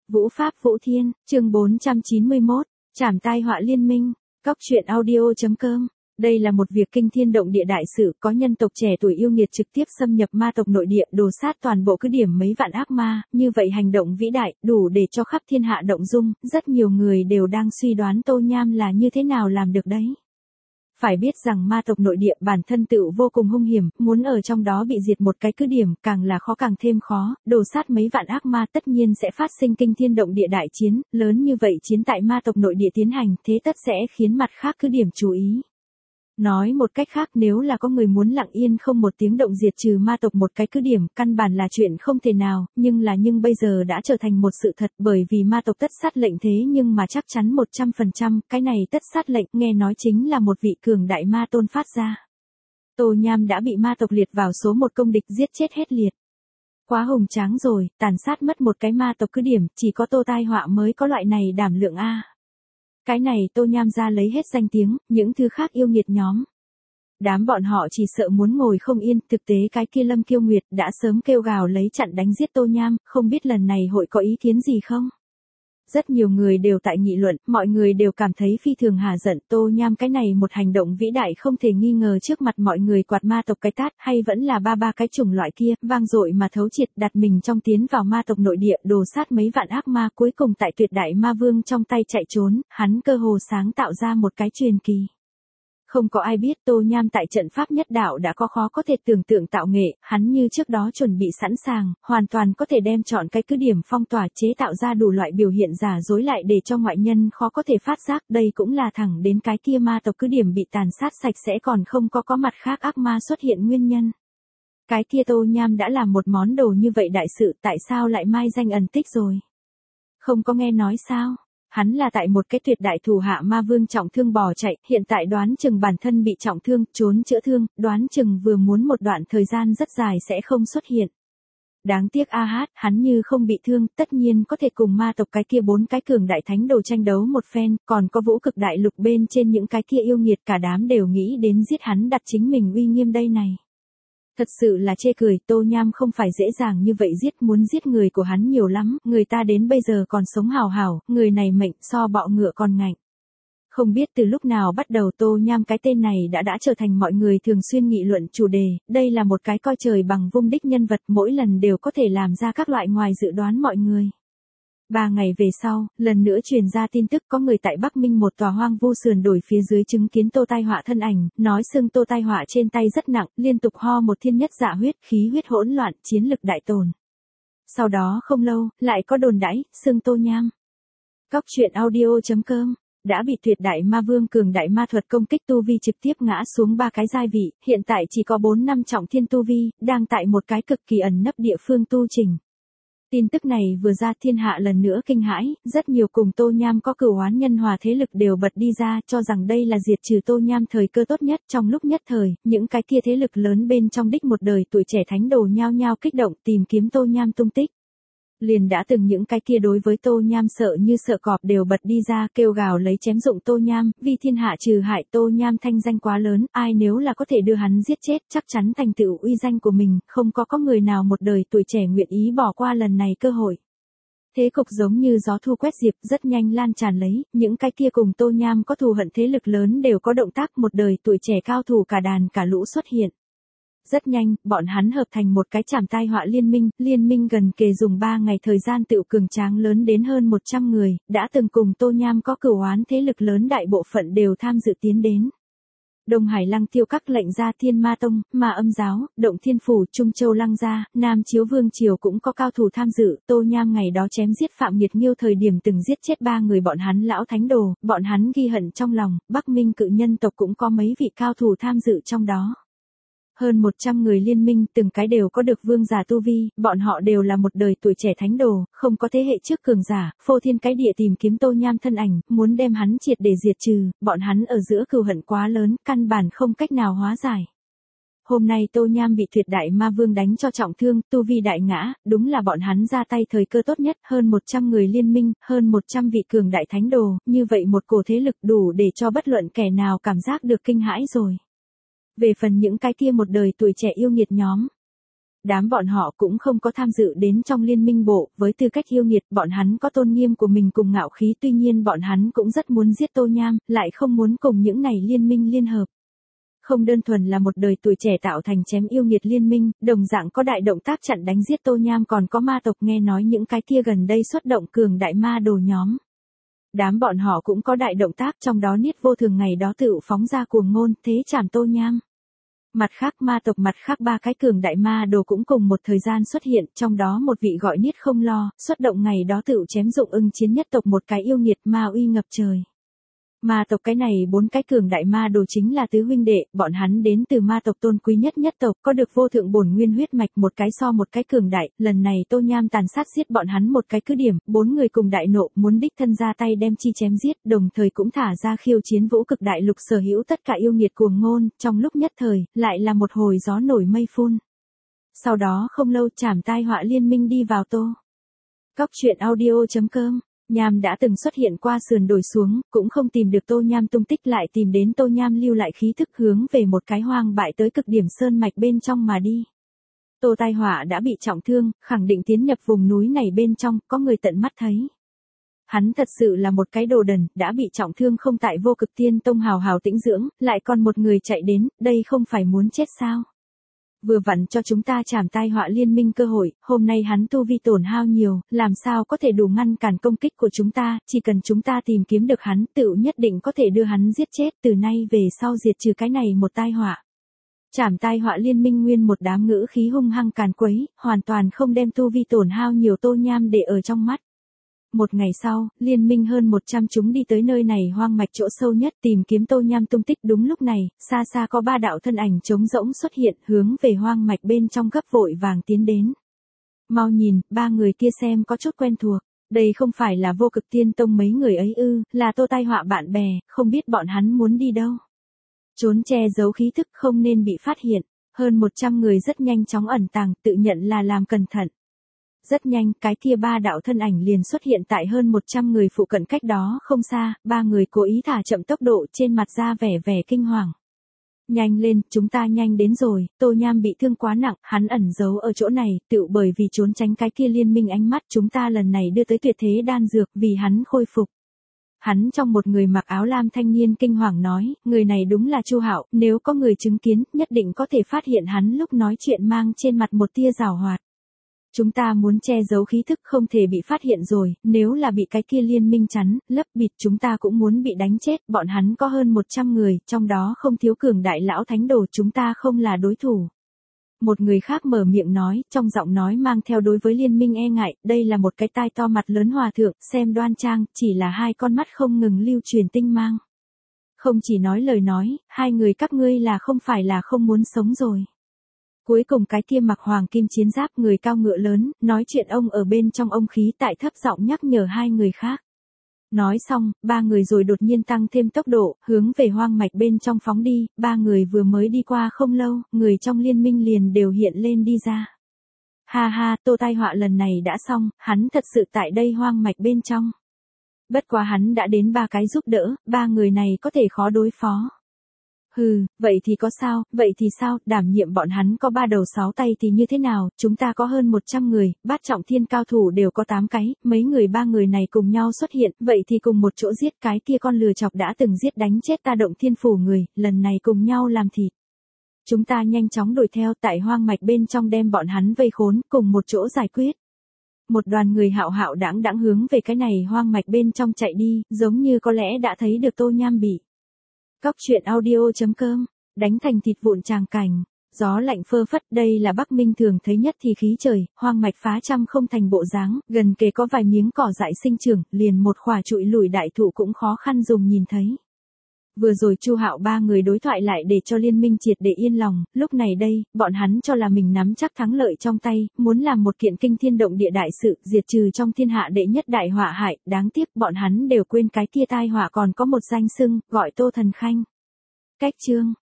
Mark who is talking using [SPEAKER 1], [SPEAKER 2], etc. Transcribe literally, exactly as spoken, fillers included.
[SPEAKER 1] Vũ Pháp Vũ Thiên, chương bốn trăm chín mươi mốt, Trảm tai họa liên minh, cóc truyện audio.com. Đây là một việc kinh thiên động địa đại sự, có nhân tộc trẻ tuổi yêu nghiệt trực tiếp xâm nhập ma tộc nội địa, đồ sát toàn bộ cứ điểm mấy vạn ác ma, như vậy hành động vĩ đại, đủ để cho khắp thiên hạ động dung, rất nhiều người đều đang suy đoán Tô Nham là như thế nào làm được đấy. Phải biết rằng ma tộc nội địa bản thân tự vô cùng hung hiểm, muốn ở trong đó bị diệt một cái cứ điểm, càng là khó càng thêm khó, đồ sát mấy vạn ác ma tất nhiên sẽ phát sinh kinh thiên động địa đại chiến, lớn như vậy chiến tại ma tộc nội địa tiến hành, thế tất sẽ khiến mặt khác cứ điểm chú ý. Nói một cách khác, nếu là có người muốn lặng yên không một tiếng động diệt trừ ma tộc một cái cứ điểm, căn bản là chuyện không thể nào, nhưng là nhưng bây giờ đã trở thành một sự thật, bởi vì ma tộc tất sát lệnh thế nhưng mà chắc chắn một trăm phần trăm, cái này tất sát lệnh nghe nói chính là một vị cường đại ma tôn phát ra. Tô Nham đã bị ma tộc liệt vào số một công địch, giết chết hết liệt. Quá hùng tráng rồi, tàn sát mất một cái ma tộc cứ điểm, chỉ có Tô Tai Họa mới có loại này đảm lượng a. Cái này Tô Nham ra lấy hết danh tiếng, những thứ khác yêu nghiệt nhóm. Đám bọn họ chỉ sợ muốn ngồi không yên, thực tế cái kia Lâm Kiêu Nguyệt đã sớm kêu gào lấy chặn đánh giết Tô Nham, không biết lần này hội có ý kiến gì không? Rất nhiều người đều tại nghị luận, mọi người đều cảm thấy phi thường hà giận, Tô Nham cái này một hành động vĩ đại không thể nghi ngờ, trước mặt mọi người quạt ma tộc cái tát, hay vẫn là ba ba cái chủng loại kia, vang dội mà thấu triệt, đặt mình trong tiến vào ma tộc nội địa, đồ sát mấy vạn ác ma, cuối cùng tại tuyệt đại ma vương trong tay chạy trốn, hắn cơ hồ sáng tạo ra một cái truyền kỳ. Không có ai biết Tô Nham tại trận pháp nhất đạo đã có khó có thể tưởng tượng tạo nghệ, hắn như trước đó chuẩn bị sẵn sàng, hoàn toàn có thể đem chọn cái cứ điểm phong tỏa, chế tạo ra đủ loại biểu hiện giả dối lại để cho ngoại nhân khó có thể phát giác, đây cũng là thẳng đến cái kia ma tộc cứ điểm bị tàn sát sạch sẽ còn không có có mặt khác ác ma xuất hiện nguyên nhân. Cái kia Tô Nham đã làm một món đồ như vậy đại sự, tại sao lại mai danh ẩn tích rồi? Không có nghe nói sao? Hắn là tại một cái tuyệt đại thủ hạ ma vương trọng thương bỏ chạy, hiện tại đoán chừng bản thân bị trọng thương, trốn chữa thương, đoán chừng vừa muốn một đoạn thời gian rất dài sẽ không xuất hiện. Đáng tiếc a hát, hắn như không bị thương, tất nhiên có thể cùng ma tộc cái kia bốn cái cường đại thánh đồ tranh đấu một phen, còn có vũ cực đại lục bên trên những cái kia yêu nghiệt, cả đám đều nghĩ đến giết hắn đặt chính mình uy nghiêm đây này. Thật sự là chê cười, Tô Nham không phải dễ dàng như vậy giết, muốn giết người của hắn nhiều lắm, người ta đến bây giờ còn sống hào hào, người này mệnh so bọ ngựa còn ngạnh. Không biết từ lúc nào bắt đầu Tô Nham cái tên này đã đã trở thành mọi người thường xuyên nghị luận chủ đề, đây là một cái coi trời bằng vung đích nhân vật, mỗi lần đều có thể làm ra các loại ngoài dự đoán mọi người. Ba ngày về sau, lần nữa truyền ra tin tức có người tại Bắc Minh một tòa hoang vu sườn đồi phía dưới chứng kiến Tô Tai Họa thân ảnh, nói xưng Tô Tai Họa trên tay rất nặng, liên tục ho một thiên nhất dạ huyết, khí huyết hỗn loạn, chiến lực đại tổn. Sau đó không lâu, lại có đồn đãi, xưng Tô Nham. Cóc truyện audio.com đã bị tuyệt đại ma vương cường đại ma thuật công kích, tu vi trực tiếp ngã xuống ba cái giai vị, hiện tại chỉ có bốn năm trọng thiên tu vi, đang tại một cái cực kỳ ẩn nấp địa phương tu trình. Tin tức này vừa ra, thiên hạ lần nữa kinh hãi, rất nhiều cùng Tô Nham có cửu oán nhân hòa thế lực đều bật đi ra, cho rằng đây là diệt trừ Tô Nham thời cơ tốt nhất. Trong lúc nhất thời, những cái kia thế lực lớn bên trong đích một đời tuổi trẻ thánh đồ nhao nhao kích động tìm kiếm Tô Nham tung tích. Liền đã từng những cái kia đối với Tô Nham sợ như sợ cọp đều bật đi ra kêu gào lấy chém dụng Tô Nham, vì thiên hạ trừ hại Tô Nham thanh danh quá lớn, ai nếu là có thể đưa hắn giết chết chắc chắn thành tựu uy danh của mình, không có có người nào một đời tuổi trẻ nguyện ý bỏ qua lần này cơ hội. Thế cục giống như gió thu quét diệp, rất nhanh lan tràn lấy, những cái kia cùng Tô Nham có thù hận thế lực lớn đều có động tác, một đời tuổi trẻ cao thủ cả đàn cả lũ xuất hiện. Rất nhanh, bọn hắn hợp thành một cái trảm tai họa liên minh, liên minh gần kề dùng ba ngày thời gian tựu cường tráng lớn đến hơn một trăm người, đã từng cùng Tô Nham có cửu oán thế lực lớn đại bộ phận đều tham dự tiến đến. Đông Hải Lăng Tiêu các lệnh gia Thiên Ma Tông, Ma Âm Giáo, Động Thiên Phủ, Trung Châu Lăng Gia, Nam Chiếu Vương Triều cũng có cao thủ tham dự, Tô Nham ngày đó chém giết Phạm Nghiệt Nghiêu thời điểm từng giết chết ba người bọn hắn lão thánh đồ, bọn hắn ghi hận trong lòng, Bắc Minh cự nhân tộc cũng có mấy vị cao thủ tham dự trong đó. Hơn một trăm người liên minh, từng cái đều có được vương giả tu vi, bọn họ đều là một đời tuổi trẻ thánh đồ, không có thế hệ trước cường giả, phô thiên cái địa tìm kiếm Tô Nham thân ảnh, muốn đem hắn triệt để diệt trừ, bọn hắn ở giữa cừu hận quá lớn, căn bản không cách nào hóa giải. Hôm nay Tô Nham bị tuyệt đại ma vương đánh cho trọng thương, tu vi đại ngã, đúng là bọn hắn ra tay thời cơ tốt nhất, hơn một trăm người liên minh, hơn một trăm vị cường đại thánh đồ, như vậy một cổ thế lực đủ để cho bất luận kẻ nào cảm giác được kinh hãi rồi. Về phần những cái kia một đời tuổi trẻ yêu nghiệt nhóm, Đám bọn họ cũng không có tham dự đến trong liên minh bộ, với tư cách yêu nghiệt, bọn hắn có tôn nghiêm của mình cùng ngạo khí, tuy nhiên bọn hắn cũng rất muốn giết Tô Nham, lại không muốn cùng những này liên minh liên hợp. Không đơn thuần là một đời tuổi trẻ tạo thành chém yêu nghiệt liên minh, đồng dạng có đại động tác chặn đánh giết Tô Nham, còn có ma tộc nghe nói những cái kia gần đây xuất động cường đại ma đồ nhóm. Đám bọn họ cũng có đại động tác, trong đó Niết Vô Thường ngày đó tự phóng ra cuồng ngôn, thế chảm Tô Nham. Mặt khác ma tộc mặt khác ba cái cường đại ma đồ cũng cùng một thời gian xuất hiện, trong đó một vị gọi Niết Không Lo, xuất động ngày đó tự chém dụng ưng chiến nhất tộc một cái yêu nghiệt ma uy ngập trời. Ma tộc cái này bốn cái cường đại ma đồ chính là tứ huynh đệ, bọn hắn đến từ ma tộc tôn quý nhất nhất tộc, có được vô thượng bổn nguyên huyết mạch, một cái so một cái cường đại, lần này Tô Nham tàn sát giết bọn hắn một cái cứ điểm, bốn người cùng đại nộ, muốn đích thân ra tay đem chi chém giết, đồng thời cũng thả ra khiêu chiến vũ cực đại lục sở hữu tất cả yêu nghiệt cuồng ngôn, trong lúc nhất thời, lại là một hồi gió nổi mây phun. Sau đó không lâu chảm tai họa liên minh đi vào Tô. Cóc truyện audio chấm com. Nham đã từng xuất hiện qua sườn đồi xuống, cũng không tìm được Tô Nham tung tích, lại tìm đến Tô Nham lưu lại khí thức hướng về một cái hoang bại tới cực điểm sơn mạch bên trong mà đi. Tô Tai Họa đã bị trọng thương, khẳng định tiến nhập vùng núi này bên trong, có người tận mắt thấy. Hắn thật sự là một cái đồ đần, đã bị trọng thương không tại Vô Cực Tiên Tông hào hào tĩnh dưỡng, lại còn một người chạy đến, đây không phải muốn chết sao? Vừa vặn cho chúng ta chảm tai họa liên minh cơ hội, hôm nay hắn tu vi tổn hao nhiều, làm sao có thể đủ ngăn cản công kích của chúng ta, chỉ cần chúng ta tìm kiếm được hắn, tựu nhất định có thể đưa hắn giết chết, từ nay về sau diệt trừ cái này một tai họa. Chảm tai họa liên minh nguyên một đám ngữ khí hung hăng càn quấy, hoàn toàn không đem tu vi tổn hao nhiều Tô Nham để ở trong mắt. Một ngày sau, liên minh hơn một trăm chúng đi tới nơi này hoang mạch chỗ sâu nhất tìm kiếm Tô Nham tung tích, đúng lúc này, xa xa có ba đạo thân ảnh trống rỗng xuất hiện hướng về hoang mạch bên trong gấp vội vàng tiến đến. Mau nhìn, ba người kia xem có chút quen thuộc, đây không phải là Vô Cực Tiên Tông mấy người ấy ư, là Tô Tai Họa bạn bè, không biết bọn hắn muốn đi đâu. Trốn che giấu khí thức không nên bị phát hiện, hơn một trăm người rất nhanh chóng ẩn tàng, tự nhận là làm cẩn thận. Rất nhanh, cái kia ba đạo thân ảnh liền xuất hiện tại hơn một trăm người phụ cận cách đó không xa, ba người cố ý thả chậm tốc độ, trên mặt ra vẻ vẻ kinh hoàng. Nhanh lên, chúng ta nhanh đến rồi, Tô Nham bị thương quá nặng, hắn ẩn giấu ở chỗ này, tựu bởi vì trốn tránh cái kia liên minh ánh mắt, chúng ta lần này đưa tới tuyệt thế đan dược vì hắn khôi phục. Hắn trong một người mặc áo lam thanh niên kinh hoàng nói, người này đúng là Chu Hạo, nếu có người chứng kiến, nhất định có thể phát hiện hắn lúc nói chuyện mang trên mặt một tia giảo hoạt. Chúng ta muốn che giấu khí thức không thể bị phát hiện rồi, nếu là bị cái kia liên minh chắn, lấp bịt chúng ta cũng muốn bị đánh chết, bọn hắn có hơn một trăm người, trong đó không thiếu cường đại lão thánh đồ, chúng ta không là đối thủ. Một người khác mở miệng nói, trong giọng nói mang theo đối với liên minh e ngại, đây là một cái tai to mặt lớn hòa thượng, xem đoan trang, chỉ là hai con mắt không ngừng lưu truyền tinh mang. Không chỉ nói lời nói, hai người các ngươi là không phải là không muốn sống rồi. Cuối cùng cái kia mặc hoàng kim chiến giáp người cao ngựa lớn, nói chuyện ông ở bên trong ông khí tại thấp giọng nhắc nhở hai người khác. Nói xong, ba người rồi đột nhiên tăng thêm tốc độ, hướng về hoang mạch bên trong phóng đi, ba người vừa mới đi qua không lâu, người trong liên minh liền đều hiện lên đi ra. Ha ha, Tô Tai Họa lần này đã xong, hắn thật sự tại đây hoang mạch bên trong. Bất quá hắn đã đến ba cái giúp đỡ, ba người này có thể khó đối phó. Hừ, vậy thì có sao, vậy thì sao, đảm nhiệm bọn hắn có ba đầu sáu tay thì như thế nào, chúng ta có hơn một trăm người, bát trọng thiên cao thủ đều có tám cái, mấy người ba người này cùng nhau xuất hiện, vậy thì cùng một chỗ giết cái kia con lừa chọc đã từng giết đánh chết ta Động Thiên Phủ người, lần này cùng nhau làm thịt. Chúng ta nhanh chóng đuổi theo tại hoang mạch bên trong đem bọn hắn vây khốn, cùng một chỗ giải quyết. Một đoàn người hạo hạo đãng đãng hướng về cái này hoang mạch bên trong chạy đi, giống như có lẽ đã thấy được Tô Nham bị. Cóc truyện audio chấm com, đánh thành thịt vụn tràng cảnh, gió lạnh phơ phất, đây là Bắc Minh thường thấy nhất thì khí trời, hoang mạch phá trăm không thành bộ dáng, gần kề có vài miếng cỏ dại sinh trưởng, liền một khỏa trụi lùi đại thụ cũng khó khăn dùng nhìn thấy. Vừa rồi Chu Hạo ba người đối thoại lại để cho liên minh triệt để yên lòng, lúc này đây, bọn hắn cho là mình nắm chắc thắng lợi trong tay, muốn làm một kiện kinh thiên động địa đại sự, diệt trừ trong thiên hạ đệ nhất đại họa hại, đáng tiếc bọn hắn đều quên cái kia tai họa còn có một danh xưng, gọi Tô Thần Khanh. Cách chương